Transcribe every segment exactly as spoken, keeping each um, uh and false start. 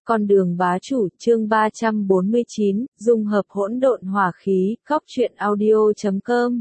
Con đường bá chủ, chương ba trăm bốn mươi chín, dung hợp hỗn độn hỏa khí, góc truyện audio chấm com.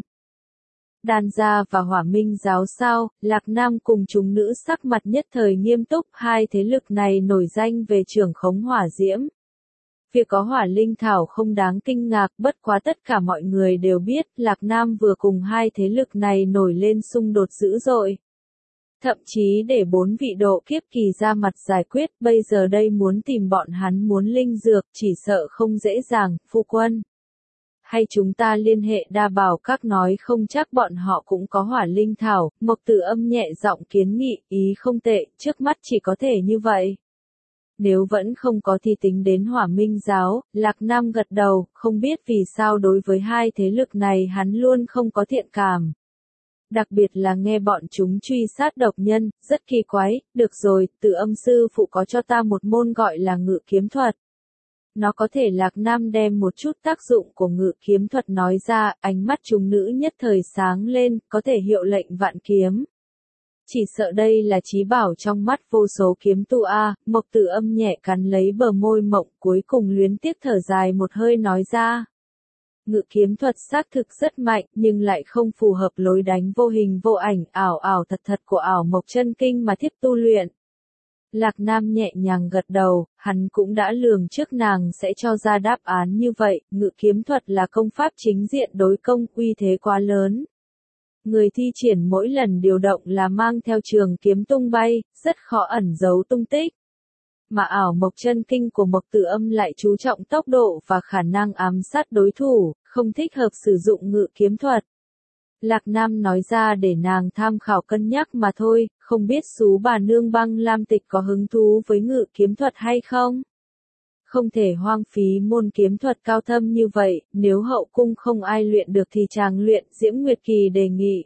Đan gia và Hỏa Minh giáo sao, Lạc Nam cùng chúng nữ sắc mặt nhất thời nghiêm túc, hai thế lực này nổi danh về trưởng khống hỏa diễm. Việc có hỏa linh thảo không đáng kinh ngạc, bất quá tất cả mọi người đều biết, Lạc Nam vừa cùng hai thế lực này nổi lên xung đột dữ dội. Thậm chí để bốn vị độ kiếp kỳ ra mặt giải quyết, bây giờ đây muốn tìm bọn hắn muốn linh dược, chỉ sợ không dễ dàng, phu quân. Hay chúng ta liên hệ đa bảo các nói không chắc bọn họ cũng có hỏa linh thảo, Mộc Tử Âm nhẹ giọng kiến nghị, ý không tệ, trước mắt chỉ có thể như vậy. Nếu vẫn không có thì tính đến Hỏa Minh giáo, Lạc Nam gật đầu, không biết vì sao đối với hai thế lực này hắn luôn không có thiện cảm. Đặc biệt là nghe bọn chúng truy sát độc nhân, rất kỳ quái, được rồi, Tử Âm sư phụ có cho ta một môn gọi là ngự kiếm thuật. Nó có thể Lạc Nam đem một chút tác dụng của ngự kiếm thuật nói ra, ánh mắt chúng nữ nhất thời sáng lên, có thể hiệu lệnh vạn kiếm. Chỉ sợ đây là chí bảo trong mắt vô số kiếm tu a. Mộc Tử Âm nhẹ cắn lấy bờ môi mộng, cuối cùng luyến tiếc thở dài một hơi nói ra. Ngự kiếm thuật xác thực rất mạnh, nhưng lại không phù hợp lối đánh vô hình vô ảnh, ảo ảo thật thật của ảo mộc chân kinh mà thiết tu luyện. Lạc Nam nhẹ nhàng gật đầu, hắn cũng đã lường trước nàng sẽ cho ra đáp án như vậy, ngự kiếm thuật là công pháp chính diện đối công, uy thế quá lớn. Người thi triển mỗi lần điều động là mang theo trường kiếm tung bay, rất khó ẩn giấu tung tích. Mà ảo mộc chân kinh của Mộc Tử Âm lại chú trọng tốc độ và khả năng ám sát đối thủ, không thích hợp sử dụng ngự kiếm thuật. Lạc Nam nói ra để nàng tham khảo cân nhắc mà thôi, không biết xú bà nương Băng Lam Tịch có hứng thú với ngự kiếm thuật hay không? Không thể hoang phí môn kiếm thuật cao thâm như vậy, nếu hậu cung không ai luyện được thì chàng luyện, Diễm Nguyệt Kỳ đề nghị.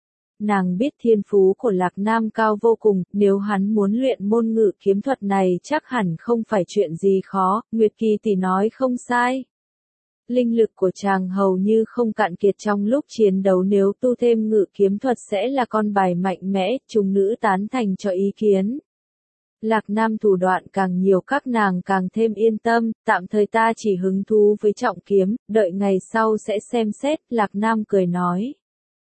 Nàng biết thiên phú của Lạc Nam cao vô cùng, nếu hắn muốn luyện môn ngự kiếm thuật này chắc hẳn không phải chuyện gì khó, Nguyệt Kỳ tỷ nói không sai. Linh lực của chàng hầu như không cạn kiệt trong lúc chiến đấu, nếu tu thêm ngự kiếm thuật sẽ là con bài mạnh mẽ, chúng nữ tán thành cho ý kiến. Lạc Nam thủ đoạn càng nhiều các nàng càng thêm yên tâm, tạm thời ta chỉ hứng thú với trọng kiếm, đợi ngày sau sẽ xem xét, Lạc Nam cười nói.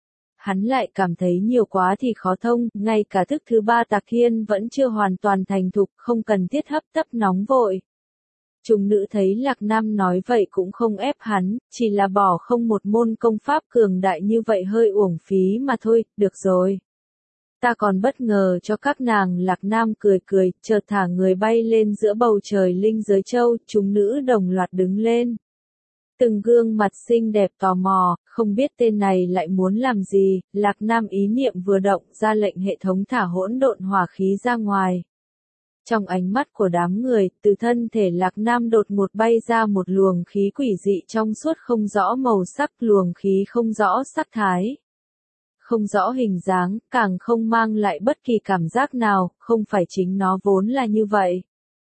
Hắn lại cảm thấy nhiều quá thì khó thông, ngay cả thức thứ ba Tạc Hiên vẫn chưa hoàn toàn thành thục, không cần thiết hấp tấp nóng vội. Chúng nữ thấy Lạc Nam nói vậy cũng không ép hắn, chỉ là bỏ không một môn công pháp cường đại như vậy hơi uổng phí mà thôi, được rồi. Ta còn bất ngờ cho các nàng. Lạc Nam cười cười, chợt thả người bay lên giữa bầu trời linh giới châu, chúng nữ đồng loạt đứng lên. Từng gương mặt xinh đẹp tò mò, không biết tên này lại muốn làm gì, Lạc Nam ý niệm vừa động ra lệnh hệ thống thả hỗn độn hỏa khí ra ngoài. Trong ánh mắt của đám người, từ thân thể Lạc Nam đột ngột bay ra một luồng khí quỷ dị trong suốt không rõ màu sắc, luồng khí không rõ sắc thái. Không rõ hình dáng, càng không mang lại bất kỳ cảm giác nào, không phải chính nó vốn là như vậy.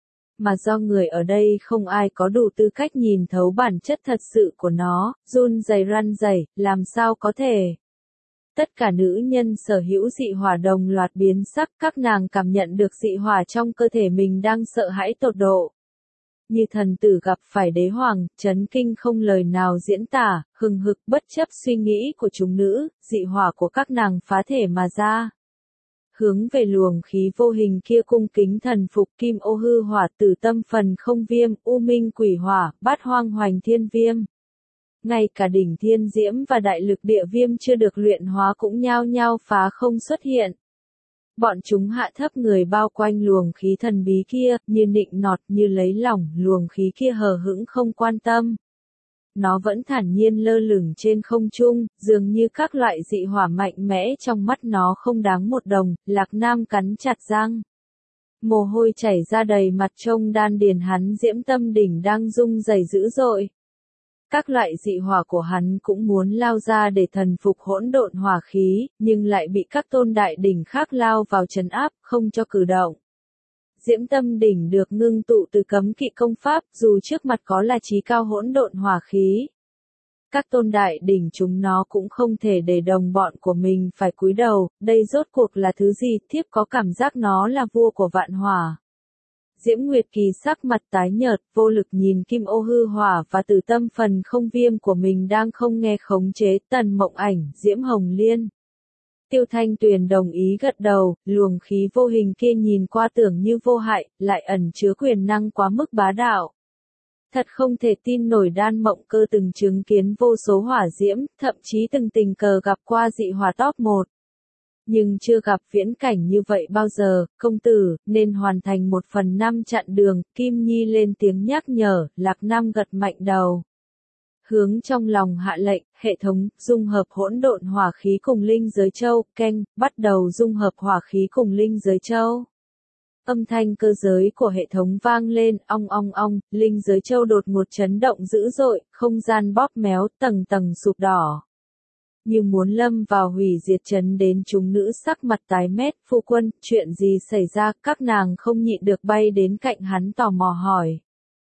Mà do người ở đây không ai có đủ tư cách nhìn thấu bản chất thật sự của nó, run rẩy răn rẩy, làm sao có thể. Tất cả nữ nhân sở hữu dị hỏa đồng loạt biến sắc, các nàng cảm nhận được dị hỏa trong cơ thể mình đang sợ hãi tột độ. Như thần tử gặp phải đế hoàng, chấn kinh không lời nào diễn tả, hừng hực bất chấp suy nghĩ của chúng nữ, dị hỏa của các nàng phá thể mà ra. Hướng về luồng khí vô hình kia cung kính thần phục, kim ô hư hỏa, tử tâm phần không viêm, u minh quỷ hỏa, bát hoang hoành thiên viêm. Ngay cả đỉnh thiên diễm và đại lực địa viêm chưa được luyện hóa cũng nhao nhao phá không xuất hiện. Bọn chúng hạ thấp người bao quanh luồng khí thần bí kia, như nịnh nọt, như lấy lòng, luồng khí kia hờ hững không quan tâm. Nó vẫn thản nhiên lơ lửng trên không trung, dường như các loại dị hỏa mạnh mẽ trong mắt nó không đáng một đồng. Lạc Nam cắn chặt răng. Mồ hôi chảy ra đầy mặt, trông đan điền hắn diễm tâm đỉnh đang rung rẩy dữ dội. Các loại dị hỏa của hắn cũng muốn lao ra để thần phục hỗn độn hỏa khí, nhưng lại bị các tôn đại đỉnh khác lao vào trấn áp, không cho cử động. Diễm tâm đỉnh được ngưng tụ từ cấm kỵ công pháp, dù trước mặt có là chí cao hỗn độn hỏa khí. Các tôn đại đỉnh chúng nó cũng không thể để đồng bọn của mình phải cúi đầu, đây rốt cuộc là thứ gì, thiếp có cảm giác nó là vua của vạn hỏa. Diễm Nguyệt Kỳ sắc mặt tái nhợt, vô lực nhìn Kim Ô hư hỏa và Tử Tâm phần không viêm của mình đang không nghe khống chế. Tần Mộng Ảnh, Diễm Hồng Liên. Tiêu Thanh Tuyền đồng ý gật đầu, luồng khí vô hình kia nhìn qua tưởng như vô hại, lại ẩn chứa quyền năng quá mức bá đạo. Thật không thể tin nổi Đan Mộng Cơ từng chứng kiến vô số hỏa diễm, thậm chí từng tình cờ gặp qua dị hỏa top một. Nhưng chưa gặp viễn cảnh như vậy bao giờ, công tử, nên hoàn thành một phần năm chặn đường. Kim Nhi lên tiếng nhắc nhở, Lạc Nam gật mạnh đầu. Hướng trong lòng hạ lệnh, hệ thống, dung hợp hỗn độn hỏa khí cùng linh giới châu, canh, bắt đầu dung hợp hỏa khí cùng linh giới châu. Âm thanh cơ giới của hệ thống vang lên, ong ong ong, linh giới châu đột ngột chấn động dữ dội, không gian bóp méo, tầng tầng sụp đỏ. Như muốn lâm vào hủy diệt chấn đến chúng nữ sắc mặt tái mét. Phu quân, chuyện gì xảy ra? Các nàng không nhịn được bay đến cạnh hắn tò mò hỏi.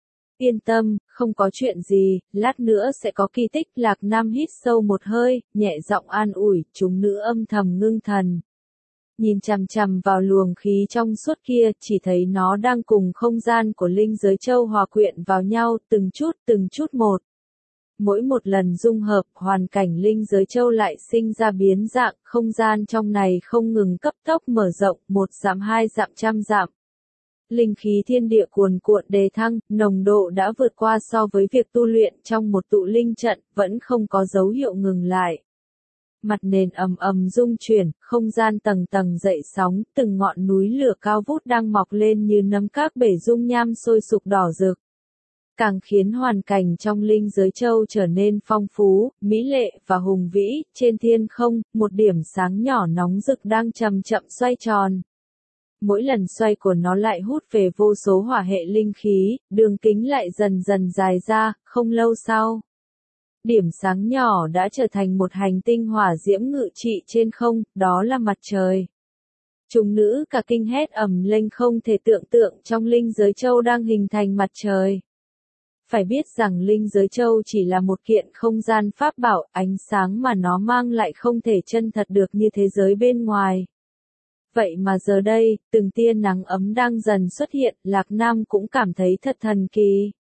Yên tâm, không có chuyện gì, lát nữa sẽ có kỳ tích. Lạc Nam hít sâu một hơi, nhẹ giọng an ủi, chúng nữ âm thầm ngưng thần. Nhìn chằm chằm vào luồng khí trong suốt kia, chỉ thấy nó đang cùng không gian của linh giới châu hòa quyện vào nhau, từng chút từng chút một. Mỗi một lần dung hợp, hoàn cảnh linh giới châu lại sinh ra biến dạng, không gian trong này không ngừng cấp tốc mở rộng, một dặm hai dặm trăm dặm. Linh khí thiên địa cuồn cuộn đề thăng, nồng độ đã vượt qua so với việc tu luyện trong một tụ linh trận, vẫn không có dấu hiệu ngừng lại. Mặt nền ầm ầm rung chuyển, không gian tầng tầng dậy sóng, từng ngọn núi lửa cao vút đang mọc lên như nấm các bể dung nham sôi sục đỏ rực. Càng khiến hoàn cảnh trong linh giới châu trở nên phong phú, mỹ lệ và hùng vĩ. Trên thiên không, một điểm sáng nhỏ nóng rực đang chậm chậm xoay tròn. Mỗi lần xoay của nó lại hút về vô số hỏa hệ linh khí, đường kính lại dần dần dài ra. Không lâu sau, điểm sáng nhỏ đã trở thành một hành tinh hỏa diễm ngự trị trên không, đó là mặt trời. Chúng nữ cả kinh hét ầm lên, không thể tưởng tượng trong linh giới châu đang hình thành mặt trời. Phải biết rằng linh giới châu chỉ là một kiện không gian pháp bảo, ánh sáng mà nó mang lại không thể chân thật được như thế giới bên ngoài. Vậy mà giờ đây, từng tia nắng ấm đang dần xuất hiện, Lạc Nam cũng cảm thấy thật thần kỳ.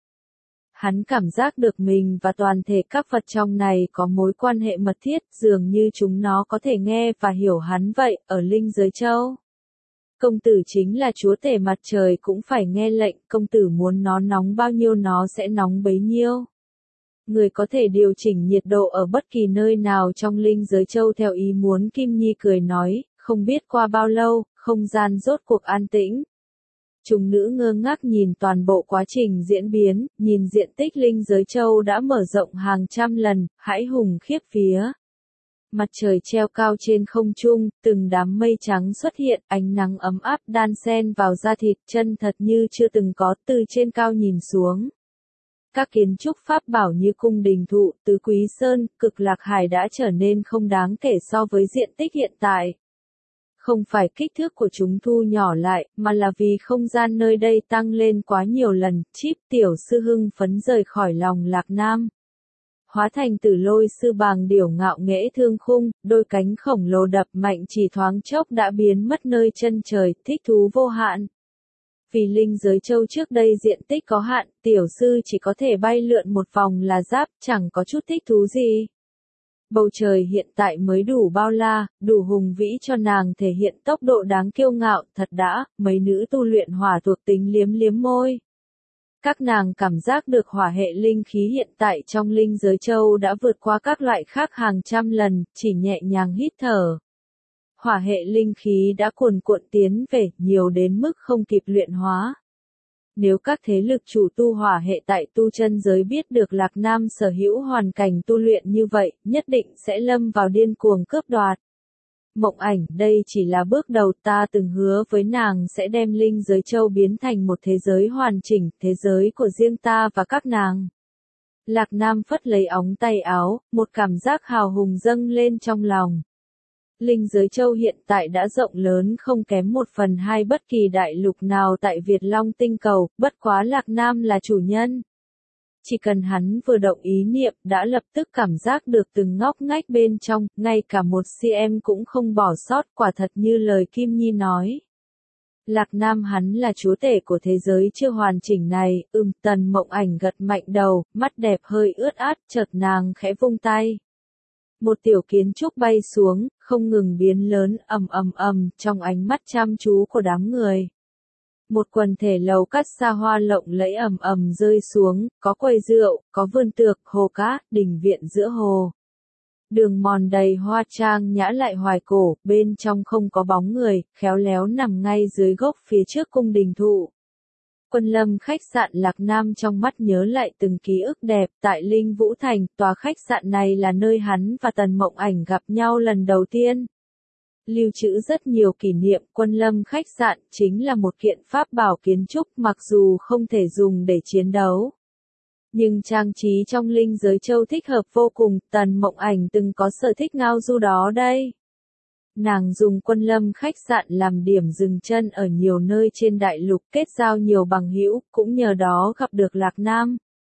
Hắn cảm giác được mình và toàn thể các vật trong này có mối quan hệ mật thiết, dường như chúng nó có thể nghe và hiểu hắn vậy. Ở linh giới châu, công tử chính là chúa tể mặt trời cũng phải nghe lệnh, công tử muốn nó nóng bao nhiêu nó sẽ nóng bấy nhiêu. Người có thể điều chỉnh nhiệt độ ở bất kỳ nơi nào trong linh giới châu theo ý muốn. Kim Nhi cười nói, không biết qua bao lâu, không gian rốt cuộc an tĩnh. Chúng nữ ngơ ngác nhìn toàn bộ quá trình diễn biến, nhìn diện tích linh giới châu đã mở rộng hàng trăm lần, hãi hùng khiếp vía. Mặt trời treo cao trên không trung, từng đám mây trắng xuất hiện, ánh nắng ấm áp đan xen vào da thịt, chân thật như chưa từng có. Từ trên cao nhìn xuống, các kiến trúc pháp bảo như cung đình thụ, tứ quý sơn, cực lạc hải đã trở nên không đáng kể so với diện tích hiện tại. Không phải kích thước của chúng thu nhỏ lại, mà là vì không gian nơi đây tăng lên quá nhiều lần. Chíp tiểu sư hưng phấn rời khỏi lòng Lạc Nam. Hóa thành tử lôi sư bàng điểu ngạo nghễ thương khung, đôi cánh khổng lồ đập mạnh chỉ thoáng chốc đã biến mất nơi chân trời, thích thú vô hạn. Vì linh giới châu trước đây diện tích có hạn, tiểu sư chỉ có thể bay lượn một vòng là giáp, chẳng có chút thích thú gì. Bầu trời hiện tại mới đủ bao la, đủ hùng vĩ cho nàng thể hiện tốc độ đáng kiêu ngạo. Thật đã, mấy nữ tu luyện hỏa thuộc tính liếm liếm môi. Các nàng cảm giác được hỏa hệ linh khí hiện tại trong linh giới châu đã vượt qua các loại khác hàng trăm lần, chỉ nhẹ nhàng hít thở. Hỏa hệ linh khí đã cuồn cuộn tiến về, nhiều đến mức không kịp luyện hóa. Nếu các thế lực chủ tu hỏa hệ tại tu chân giới biết được Lạc Nam sở hữu hoàn cảnh tu luyện như vậy, nhất định sẽ lâm vào điên cuồng cướp đoạt. Mộng Ảnh, đây chỉ là bước đầu, ta từng hứa với nàng sẽ đem linh giới châu biến thành một thế giới hoàn chỉnh, thế giới của riêng ta và các nàng. Lạc Nam phất lấy ống tay áo, một cảm giác hào hùng dâng lên trong lòng. Linh giới châu hiện tại đã rộng lớn không kém một phần hai bất kỳ đại lục nào tại Việt Long tinh cầu, bất quá Lạc Nam là chủ nhân. Chỉ cần hắn vừa động ý niệm đã lập tức cảm giác được từng ngóc ngách bên trong, ngay cả một cm cũng không bỏ sót, quả thật như lời Kim Nhi nói. Lạc Nam hắn là chúa tể của thế giới chưa hoàn chỉnh này, ừm, Tần Mộng Ảnh gật mạnh đầu, mắt đẹp hơi ướt át, chợt nàng khẽ vung tay. Một tiểu kiến trúc bay xuống, không ngừng biến lớn, ầm ầm ầm, trong ánh mắt chăm chú của đám người. Một quần thể lầu cát xa hoa lộng lẫy ầm ầm rơi xuống, có quầy rượu, có vườn tược, hồ cá, đình viện giữa hồ. Đường mòn đầy hoa trang nhã lại hoài cổ, bên trong không có bóng người, khéo léo nằm ngay dưới gốc phía trước cung đình thụ. Quân Lâm khách sạn Lạc Nam trong mắt nhớ lại từng ký ức đẹp, tại Linh Vũ Thành, tòa khách sạn này là nơi hắn và Tần Mộng Ảnh gặp nhau lần đầu tiên. Lưu trữ rất nhiều kỷ niệm, Quân Lâm khách sạn chính là một kiện pháp bảo kiến trúc mặc dù không thể dùng để chiến đấu. Nhưng trang trí trong linh giới châu thích hợp vô cùng, Tần Mộng Ảnh từng có sở thích ngao du đó đây. Nàng dùng Quân Lâm khách sạn làm điểm dừng chân ở nhiều nơi trên đại lục, kết giao nhiều bằng hữu, cũng nhờ đó gặp được Lạc Nam.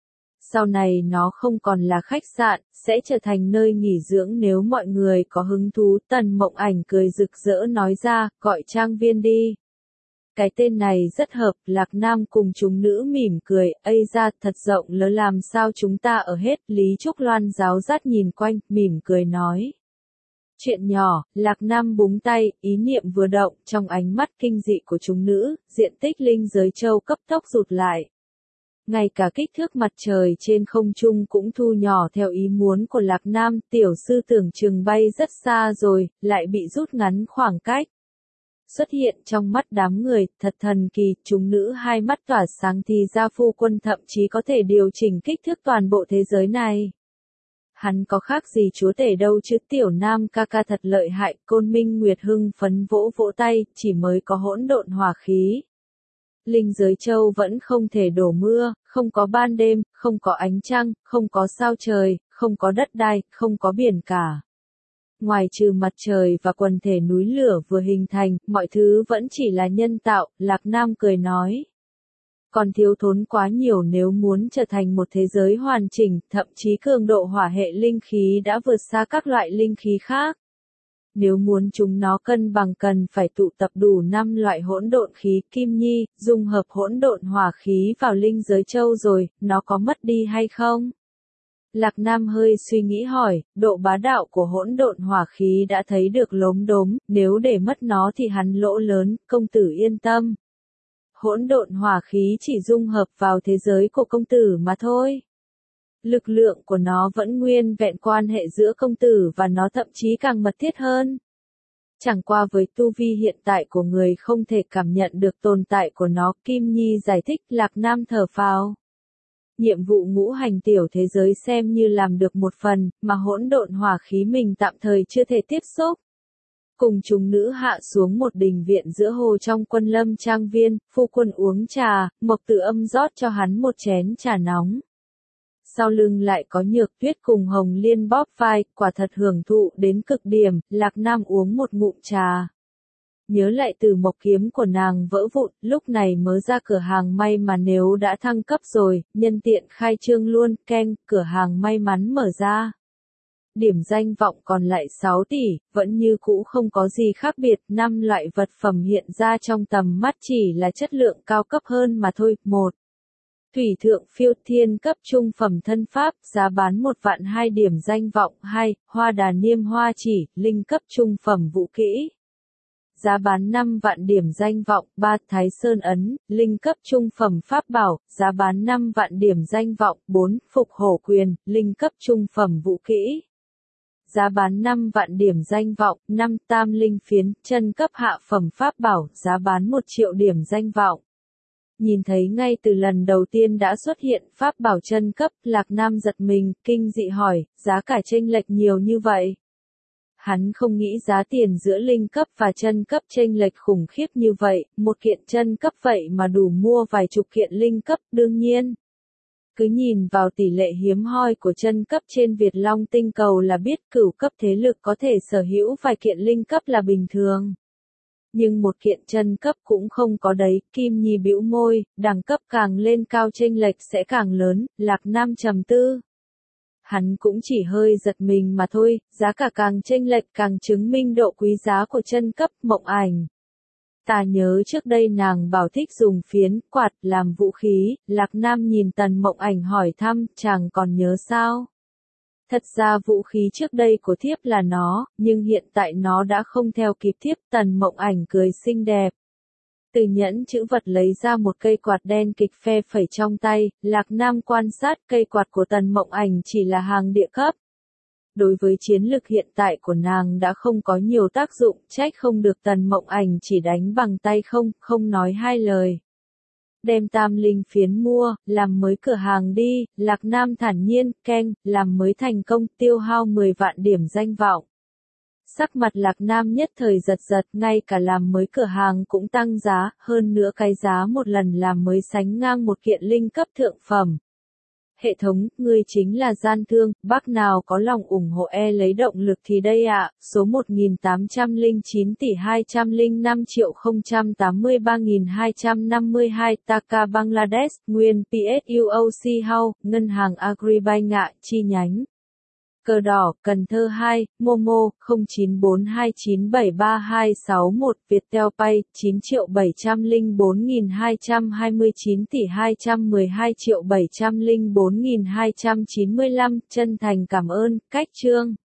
Sau này nó không còn là khách sạn, sẽ trở thành nơi nghỉ dưỡng nếu mọi người có hứng thú. Tần Mộng Ảnh cười rực rỡ nói ra, gọi trang viên đi. Cái tên này rất hợp, Lạc Nam cùng chúng nữ mỉm cười, ây ra thật rộng lớn làm sao chúng ta ở hết. Lý Trúc Loan giáo dắt nhìn quanh, mỉm cười nói. Chuyện nhỏ, Lạc Nam búng tay, ý niệm vừa động, trong ánh mắt kinh dị của chúng nữ, diện tích linh giới châu cấp tốc rụt lại. Ngay cả kích thước mặt trời trên không trung cũng thu nhỏ theo ý muốn của Lạc Nam, tiểu sư tưởng chừng bay rất xa rồi, lại bị rút ngắn khoảng cách. Xuất hiện trong mắt đám người, thật thần kỳ, chúng nữ hai mắt tỏa sáng thì ra phu quân thậm chí có thể điều chỉnh kích thước toàn bộ thế giới này. Hắn có khác gì chúa tể đâu chứ, tiểu nam ca ca thật lợi hại. Côn Minh Nguyệt hưng phấn vỗ vỗ tay, chỉ mới có hỗn độn hỏa khí. Linh giới châu vẫn không thể đổ mưa, không có ban đêm, không có ánh trăng, không có sao trời, không có đất đai, không có biển cả. Ngoài trừ mặt trời và quần thể núi lửa vừa hình thành, mọi thứ vẫn chỉ là nhân tạo, Lạc Nam cười nói. Còn thiếu thốn quá nhiều nếu muốn trở thành một thế giới hoàn chỉnh, thậm chí cường độ hỏa hệ linh khí đã vượt xa các loại linh khí khác. Nếu muốn chúng nó cân bằng cần phải tụ tập đủ năm loại hỗn độn khí. Kim Nhi, dung hợp hỗn độn hỏa khí vào linh giới châu rồi, nó có mất đi hay không? Lạc Nam hơi suy nghĩ hỏi, độ bá đạo của hỗn độn hỏa khí đã thấy được lốm đốm, nếu để mất nó thì hắn lỗ lớn, công tử yên tâm. Hỗn độn hỏa khí chỉ dung hợp vào thế giới của công tử mà thôi. Lực lượng của nó vẫn nguyên vẹn, quan hệ giữa công tử và nó thậm chí càng mật thiết hơn. Chẳng qua với tu vi hiện tại của người không thể cảm nhận được tồn tại của nó, Kim Nhi giải thích. Lạc Nam thở phào. Nhiệm vụ ngũ hành tiểu thế giới xem như làm được một phần, mà hỗn độn hỏa khí mình tạm thời chưa thể tiếp xúc. Cùng chúng nữ hạ xuống một đình viện giữa hồ trong Quân Lâm trang viên, phu quân uống trà, Mộc Tử Âm rót cho hắn một chén trà nóng. Sau lưng lại có Nhược Tuyết cùng Hồng Liên bóp vai, quả thật hưởng thụ đến cực điểm. Lạc Nam uống một ngụm trà. Nhớ lại từ mộc kiếm của nàng vỡ vụn, lúc này mới ra cửa hàng may mà nếu đã thăng cấp rồi, nhân tiện khai trương luôn, keng, cửa hàng may mắn mở ra. Điểm danh vọng còn lại sáu tỷ, vẫn như cũ không có gì khác biệt, năm loại vật phẩm hiện ra trong tầm mắt chỉ là chất lượng cao cấp hơn mà thôi. một. Thủy thượng phiêu thiên cấp trung phẩm thân pháp, giá bán một vạn hai điểm danh vọng. hai. Hoa đà niêm hoa chỉ, linh cấp trung phẩm vũ kỹ. Giá bán năm vạn điểm danh vọng. ba. Thái Sơn ấn, linh cấp trung phẩm pháp bảo, giá bán năm vạn điểm danh vọng. bốn. Phục hổ quyền, linh cấp trung phẩm vũ kỹ. Giá bán năm vạn điểm danh vọng. năm. Tam linh phiến, chân cấp hạ phẩm pháp bảo, giá bán một triệu điểm danh vọng. Nhìn thấy ngay từ lần đầu tiên đã xuất hiện pháp bảo chân cấp, Lạc Nam giật mình, kinh dị hỏi, giá cả chênh lệch nhiều như vậy. Hắn không nghĩ giá tiền giữa linh cấp và chân cấp chênh lệch khủng khiếp như vậy, một kiện chân cấp vậy mà đủ mua vài chục kiện linh cấp, đương nhiên. Cứ nhìn vào tỷ lệ hiếm hoi của chân cấp trên Việt Long tinh cầu là biết cửu cấp thế lực có thể sở hữu vài kiện linh cấp là bình thường. Nhưng một kiện chân cấp cũng không có đấy. Kim Nhi bĩu môi, đẳng cấp càng lên cao chênh lệch sẽ càng lớn. Lạc Nam trầm tư. Hắn cũng chỉ hơi giật mình mà thôi, giá cả càng chênh lệch càng chứng minh độ quý giá của chân cấp. Mộng Ảnh, Ta nhớ trước đây nàng bảo thích dùng phiến, quạt, làm vũ khí, Lạc Nam nhìn Tần Mộng Ảnh hỏi thăm, chàng còn nhớ sao? Thật ra vũ khí trước đây của thiếp là nó, nhưng hiện tại nó đã không theo kịp thiếp. Tần Mộng Ảnh cười xinh đẹp. Từ nhẫn chữ vật lấy ra một cây quạt đen kịch phe phẩy trong tay, Lạc Nam quan sát cây quạt của Tần Mộng Ảnh chỉ là hàng địa cấp. Đối với chiến lực hiện tại của nàng đã không có nhiều tác dụng, trách không được Tần Mộng Ảnh chỉ đánh bằng tay không, không nói hai lời. Đem tam linh phiến mua, làm mới cửa hàng đi, Lạc Nam thản nhiên, keng, làm mới thành công, tiêu hao mười vạn điểm danh vọng. Sắc mặt Lạc Nam nhất thời giật giật, ngay cả làm mới cửa hàng cũng tăng giá, hơn nữa cái giá một lần làm mới sánh ngang một kiện linh cấp thượng phẩm. Hệ thống, ngươi chính là gian thương, bác nào có lòng ủng hộ e lấy động lực thì đây ạ, à, số một nghìn tám trăm lẻ chín tỷ hai trăm lẻ năm triệu không trăm tám mươi ba nghìn hai trăm năm mươi hai, Taka Bangladesh, nguyên pê ét u o xê House, Ngân hàng Agribank ạ, chi nhánh. Cờ đỏ, Cần Thơ hai, Momo, không chín bốn hai chín bảy ba hai sáu một, Viettel Pay, chín triệu bảy trăm lẻ bốn nghìn hai trăm hai mươi chín tỷ hai trăm mười hai triệu bảy trăm lẻ bốn nghìn hai trăm chín mươi lăm, chân thành cảm ơn, cách chương.